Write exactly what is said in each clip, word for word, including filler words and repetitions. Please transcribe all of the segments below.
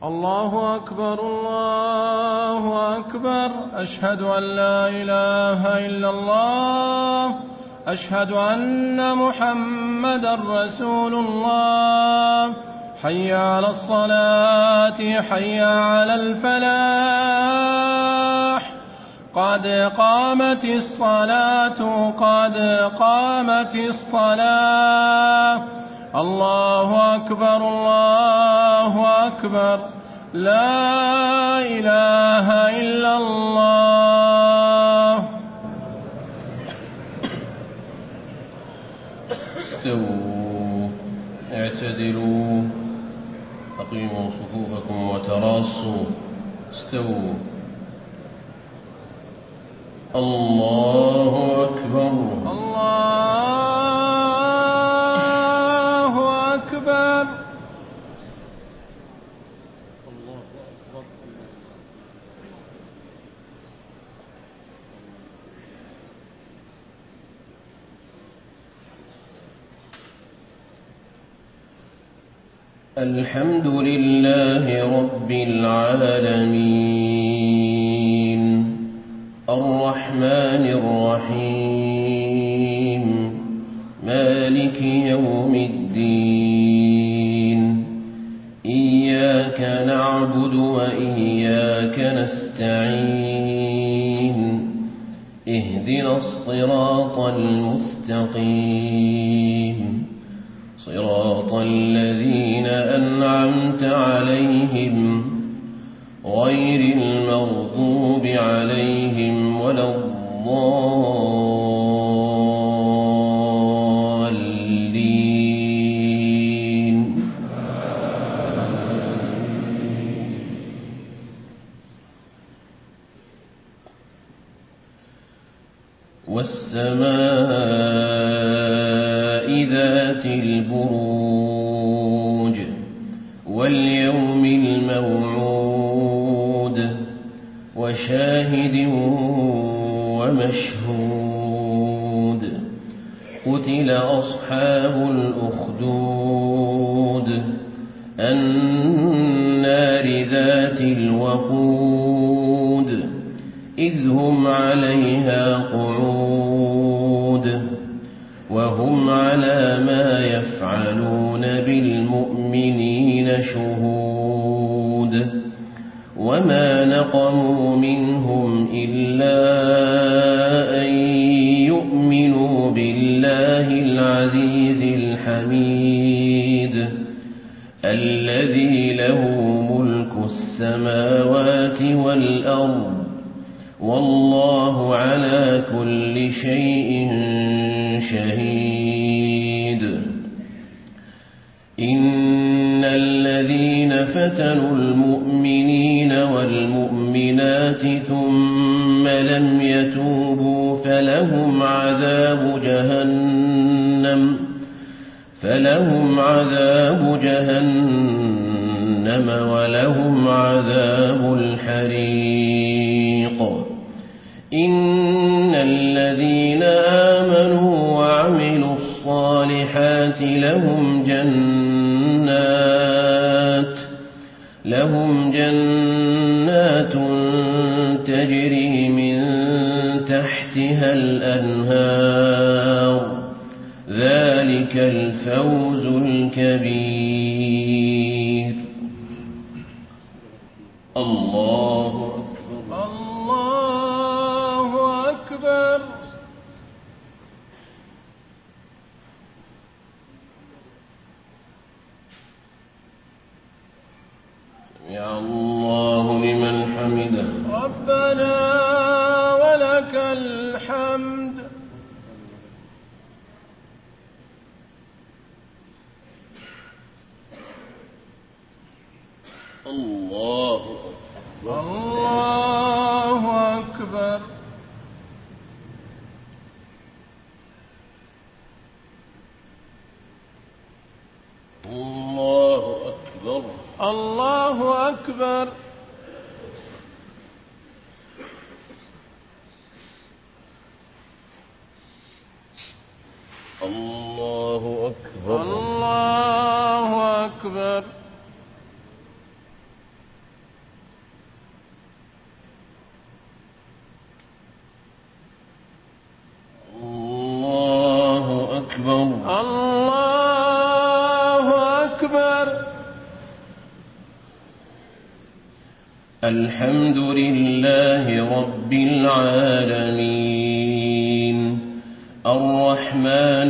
الله أكبر الله أكبر. أشهد أن لا إله إلا الله. أشهد أن محمدا رسول الله. حي على الصلاة حي على الفلاح. قد قامت الصلاة قد قامت الصلاة. الله أكبر الله أكبر. لا إله إلا الله. استووا اعتدلوا أقيموا صفوفكم وتراصوا. استووا. الله أكبر الله أكبر. الحمد لله رب العالمين الرحمن الرحيم مالك يوم الدين. إياك نعبد وإياك نستعين. اهدنا الصراط المستقيم صراط الذين أنعمت عليهم غير المغضوب عليهم ولا الضالين. والسماء ذات البروج واليوم الموعود وشاهد ومشهود. قتل أصحاب الأخدود النار ذات الوقود إذ هم عليها قعود وهم على ما يفعلون بالمؤمنين شهود. وما نقموا منهم إلا أن يؤمنوا بالله العزيز الحميد الذي له ملك السماوات والأرض والله على كل شيء شهيد. إن الذين فتنوا المؤمنين والمؤمنات ثم لم يتوبوا فلهم عذاب جهنم فلهم عذاب جهنم ولهم عذاب الحريق. إن الذين آمنوا وعملوا الصالحات لهم جنات لهم جنات تجري من تحتها الأنهار. ذلك الفوز الكبير. الله أكبر الله أكبر. سمع الله لمن حمده. ربنا ولك الحمد. الله أكبر الله أكبر. الله أكبر الله أكبر. الله أكبر الله أكبر. الله أكبر. الحمد لله رب العالمين الرحمن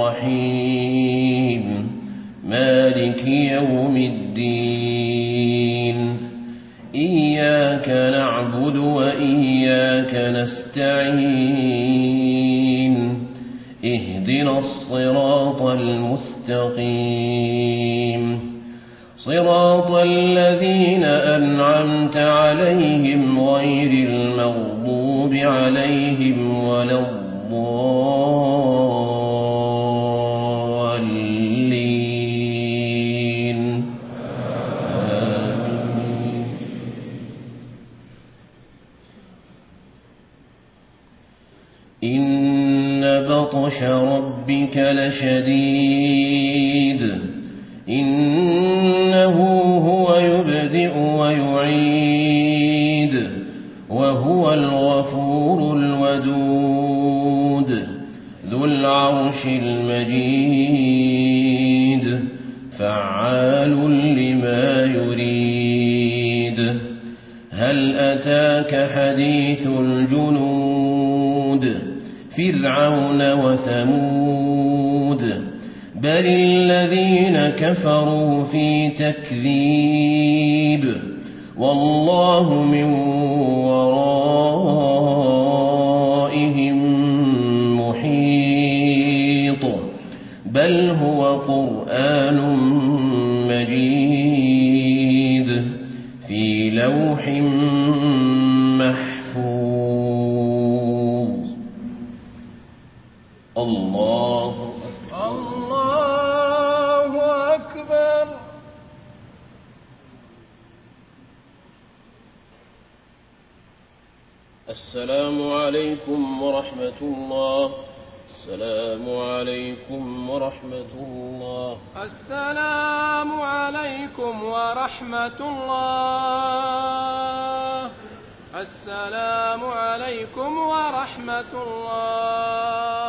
الرحيم مالك يوم الدين إياك نعبد وإياك نستعين اهدنا الصراط المستقيم صراط الذين أنعمت عليهم غير المغضوب عليهم ولا الضالين آمين. إن بطش ربك لشديد إنه هو يبدئ ويعيد وهو الغفور الودود ذو العرش المجيد فعال لما يريد هل أتاك حديث الجنود فرعون وثمود بل الذين كفروا في تكذيب والله من ورائهم محيط بل هو قرآن مجيد في لوح محفوظ. الله الله أكبر. السلام عليكم ورحمة الله. السلام عليكم ورحمة الله. السلام عليكم ورحمة الله. السلام عليكم ورحمة الله.